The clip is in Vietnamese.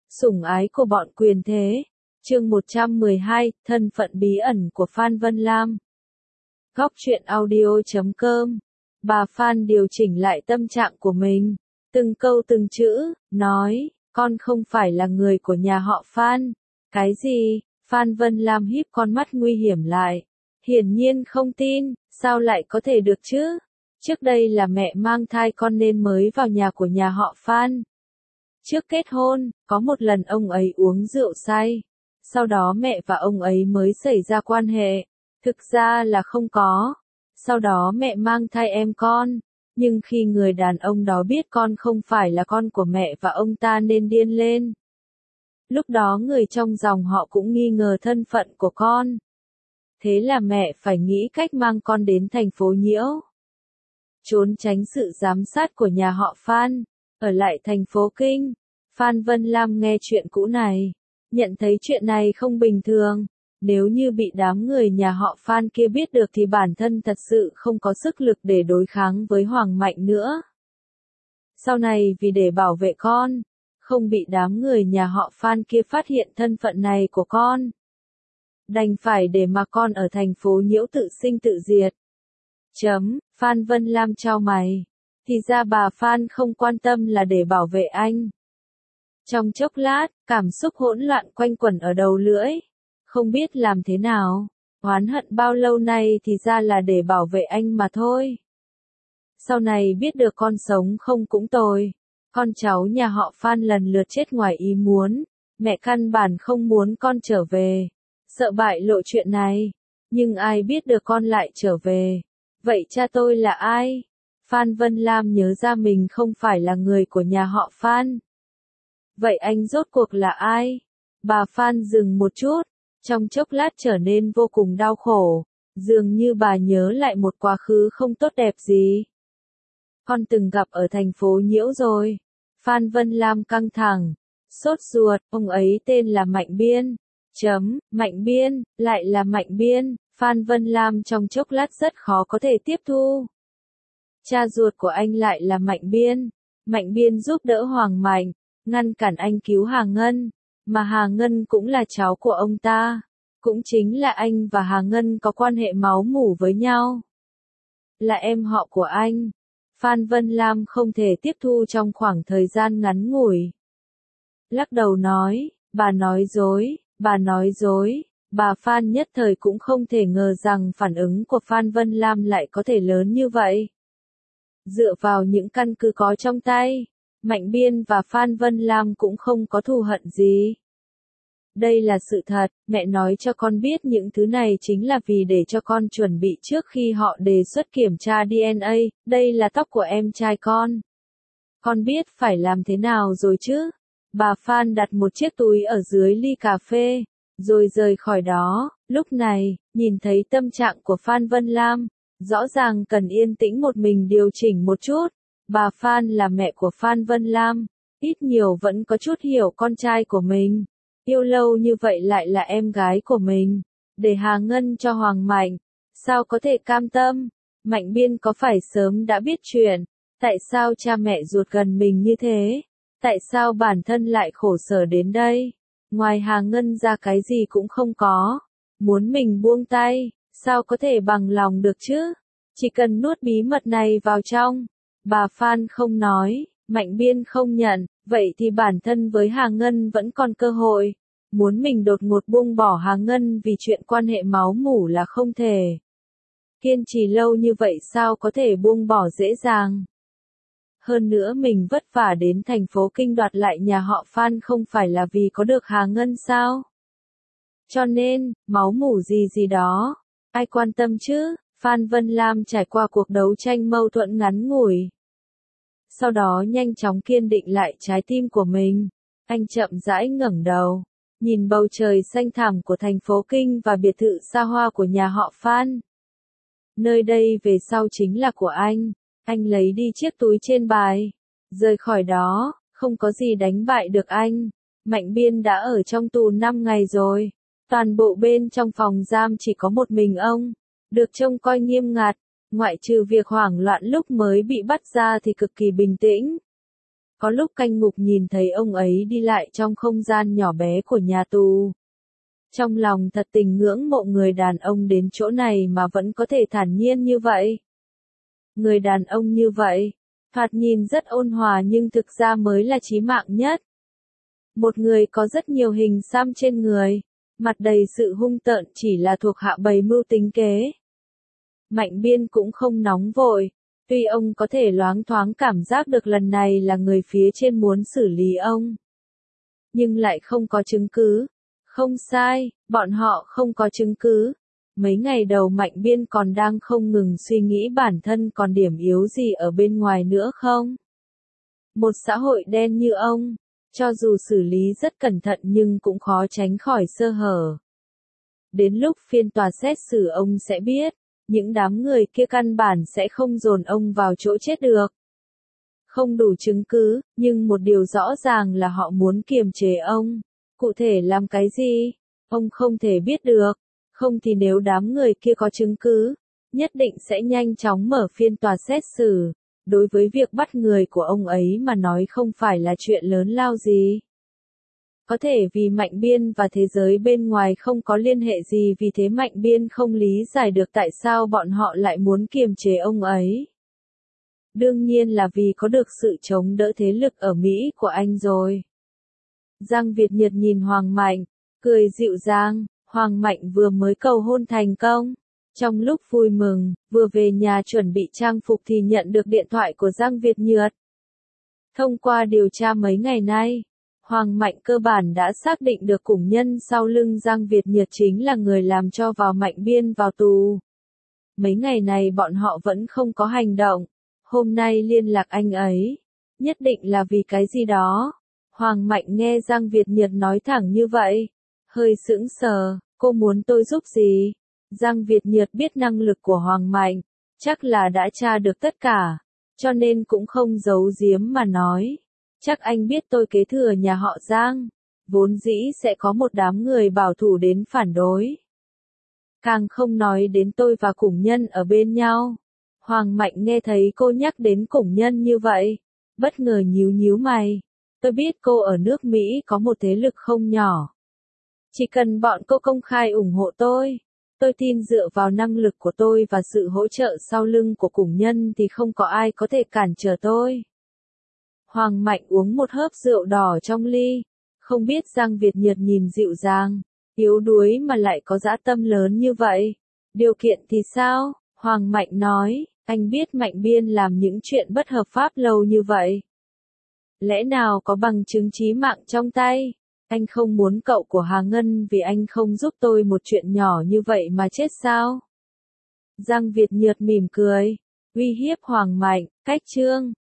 Sủng ái của bọn quyền thế. Chương 112, thân phận bí ẩn của Phan Vân Lam. Góc truyện audio.com. Bà Phan điều chỉnh lại tâm trạng của mình, từng câu từng chữ, nói, con không phải là người của nhà họ Phan. Cái gì? Phan Vân Lam híp con mắt nguy hiểm lại. Hiển nhiên không tin, sao lại có thể được chứ? Trước đây là mẹ mang thai con nên mới vào nhà của nhà họ Phan. Trước kết hôn, có một lần ông ấy uống rượu say. Sau đó mẹ và ông ấy mới xảy ra quan hệ. Thực ra là không có. Sau đó mẹ mang thai em con. Nhưng khi người đàn ông đó biết con không phải là con của mẹ và ông ta nên điên lên. Lúc đó người trong dòng họ cũng nghi ngờ thân phận của con. Thế là mẹ phải nghĩ cách mang con đến thành phố Nhiễu. Trốn tránh sự giám sát của nhà họ Phan, ở lại thành phố Kinh. Phan Vân Lam nghe chuyện cũ này, nhận thấy chuyện này không bình thường. Nếu như bị đám người nhà họ Phan kia biết được thì bản thân thật sự không có sức lực để đối kháng với Hoàng Mạnh nữa. Sau này vì để bảo vệ con, không bị đám người nhà họ Phan kia phát hiện thân phận này của con, đành phải để mà con ở thành phố Nhiễu tự sinh tự diệt. Phan Vân Lam chau mày. Thì ra bà Phan không quan tâm là để bảo vệ anh. Trong chốc lát, cảm xúc hỗn loạn quanh quẩn ở đầu lưỡi. Không biết làm thế nào. Oán hận bao lâu nay thì ra là để bảo vệ anh mà thôi. Sau này biết được con sống không cũng tồi. Con cháu nhà họ Phan lần lượt chết ngoài ý muốn. Mẹ căn bản không muốn con trở về. Sợ bại lộ chuyện này. Nhưng ai biết được con lại trở về. Vậy cha tôi là ai? Phan Vân Lam nhớ ra mình không phải là người của nhà họ Phan. Vậy anh rốt cuộc là ai? Bà Phan dừng một chút, trong chốc lát trở nên vô cùng đau khổ, dường như bà nhớ lại một quá khứ không tốt đẹp gì. Con từng gặp ở thành phố Nhiễu rồi. Phan Vân Lam căng thẳng, sốt ruột, ông ấy tên là Mạnh Biên. Mạnh Biên, lại là Mạnh Biên. Phan Vân Lam trong chốc lát rất khó có thể tiếp thu. Cha ruột của anh lại là Mạnh Biên. Mạnh Biên giúp đỡ Hoàng Mạnh, ngăn cản anh cứu Hà Ngân, mà Hà Ngân cũng là cháu của ông ta. Cũng chính là anh và Hà Ngân có quan hệ máu mủ với nhau. Là em họ của anh. Phan Vân Lam không thể tiếp thu trong khoảng thời gian ngắn ngủi. Lắc đầu nói, bà nói dối, bà nói dối. Bà Phan nhất thời cũng không thể ngờ rằng phản ứng của Phan Vân Lam lại có thể lớn như vậy. Dựa vào những căn cứ có trong tay, Mạnh Biên và Phan Vân Lam cũng không có thù hận gì. Đây là sự thật, mẹ nói cho con biết những thứ này chính là vì để cho con chuẩn bị trước khi họ đề xuất kiểm tra DNA, đây là tóc của em trai con. Con biết phải làm thế nào rồi chứ? Bà Phan đặt một chiếc túi ở dưới ly cà phê, rồi rời khỏi đó. Lúc này, nhìn thấy tâm trạng của Phan Vân Lam, rõ ràng cần yên tĩnh một mình điều chỉnh một chút. Bà Phan là mẹ của Phan Vân Lam, ít nhiều vẫn có chút hiểu con trai của mình. Yêu lâu như vậy lại là em gái của mình. Để Hà Ngân cho Hoàng Mạnh, sao có thể cam tâm? Mạnh Biên có phải sớm đã biết chuyện? Tại sao cha mẹ ruột gần mình như thế? Tại sao bản thân lại khổ sở đến đây? Ngoài Hà Ngân ra cái gì cũng không có. Muốn mình buông tay, sao có thể bằng lòng được chứ? Chỉ cần nuốt bí mật này vào trong. Bà Phan không nói, Mạnh Biên không nhận, vậy thì bản thân với Hà Ngân vẫn còn cơ hội. Muốn mình đột ngột buông bỏ Hà Ngân vì chuyện quan hệ máu mủ là không thể. Kiên trì lâu như vậy sao có thể buông bỏ dễ dàng? Hơn nữa mình vất vả đến thành phố Kinh đoạt lại nhà họ Phan không phải là vì có được Hà Ngân sao? Cho nên, máu mủ gì gì đó, ai quan tâm chứ? Phan Vân Lam trải qua cuộc đấu tranh mâu thuẫn ngắn ngủi. Sau đó nhanh chóng kiên định lại trái tim của mình. Anh chậm rãi ngẩng đầu, nhìn bầu trời xanh thẳm của thành phố Kinh và biệt thự xa hoa của nhà họ Phan. Nơi đây về sau chính là của anh. Anh lấy đi chiếc túi trên bài, rời khỏi đó, không có gì đánh bại được anh. Mạnh Biên đã ở trong tù 5 ngày rồi. Toàn bộ bên trong phòng giam chỉ có một mình ông, được trông coi nghiêm ngặt, ngoại trừ việc hoảng loạn lúc mới bị bắt ra thì cực kỳ bình tĩnh. Có lúc canh ngục nhìn thấy ông ấy đi lại trong không gian nhỏ bé của nhà tù. Trong lòng thật tình ngưỡng mộ người đàn ông đến chỗ này mà vẫn có thể thản nhiên như vậy. Người đàn ông như vậy, thoạt nhìn rất ôn hòa nhưng thực ra mới là chí mạng nhất. Một người có rất nhiều hình xăm trên người, mặt đầy sự hung tợn chỉ là thuộc hạ bày mưu tính kế. Mạnh Biên cũng không nóng vội, tuy ông có thể loáng thoáng cảm giác được lần này là người phía trên muốn xử lý ông. Nhưng lại không có chứng cứ. Không sai, bọn họ không có chứng cứ. Mấy ngày đầu Mạnh Biên còn đang không ngừng suy nghĩ bản thân còn điểm yếu gì ở bên ngoài nữa không? Một xã hội đen như ông, cho dù xử lý rất cẩn thận nhưng cũng khó tránh khỏi sơ hở. Đến lúc phiên tòa xét xử ông sẽ biết, những đám người kia căn bản sẽ không dồn ông vào chỗ chết được. Không đủ chứng cứ, nhưng một điều rõ ràng là họ muốn kiềm chế ông. Cụ thể làm cái gì? Ông không thể biết được. Không thì nếu đám người kia có chứng cứ, nhất định sẽ nhanh chóng mở phiên tòa xét xử. Đối với việc bắt người của ông ấy mà nói không phải là chuyện lớn lao gì. Có thể vì Mạnh Biên và thế giới bên ngoài không có liên hệ gì, vì thế Mạnh Biên không lý giải được tại sao bọn họ lại muốn kiềm chế ông ấy. Đương nhiên là vì có được sự chống đỡ thế lực ở Mỹ của anh rồi. Giang Việt Nhật nhìn Hoàng Mạnh, cười dịu dàng. Hoàng Mạnh vừa mới cầu hôn thành công. Trong lúc vui mừng, vừa về nhà chuẩn bị trang phục thì nhận được điện thoại của Giang Việt Nhật. Thông qua điều tra mấy ngày nay, Hoàng Mạnh cơ bản đã xác định được cùng nhân sau lưng Giang Việt Nhật chính là người làm cho vào Mạnh Biên vào tù. Mấy ngày này bọn họ vẫn không có hành động. Hôm nay liên lạc anh ấy. Nhất định là vì cái gì đó. Hoàng Mạnh nghe Giang Việt Nhật nói thẳng như vậy. Hơi sững sờ, cô muốn tôi giúp gì? Giang Việt Nhật biết năng lực của Hoàng Mạnh, chắc là đã tra được tất cả, cho nên cũng không giấu giếm mà nói. Chắc anh biết tôi kế thừa nhà họ Giang, vốn dĩ sẽ có một đám người bảo thủ đến phản đối. Càng không nói đến tôi và Củng Nhân ở bên nhau. Hoàng Mạnh nghe thấy cô nhắc đến Củng Nhân như vậy, bất ngờ nhíu nhíu mày. Tôi biết cô ở nước Mỹ có một thế lực không nhỏ. Chỉ cần bọn cô công khai ủng hộ tôi tin dựa vào năng lực của tôi và sự hỗ trợ sau lưng của Củng Nhân thì không có ai có thể cản trở tôi. Hoàng Mạnh uống một hớp rượu đỏ trong ly, không biết Giang Việt Nhật nhìn dịu dàng, yếu đuối mà lại có dã tâm lớn như vậy. Điều kiện thì sao? Hoàng Mạnh nói, anh biết Mạnh Biên làm những chuyện bất hợp pháp lâu như vậy. Lẽ nào có bằng chứng chí mạng trong tay? Anh không muốn cậu của Hà Ngân vì anh không giúp tôi một chuyện nhỏ như vậy mà chết sao? Giang Việt Nhật mỉm cười, uy hiếp Hoàng Mạnh, cách chương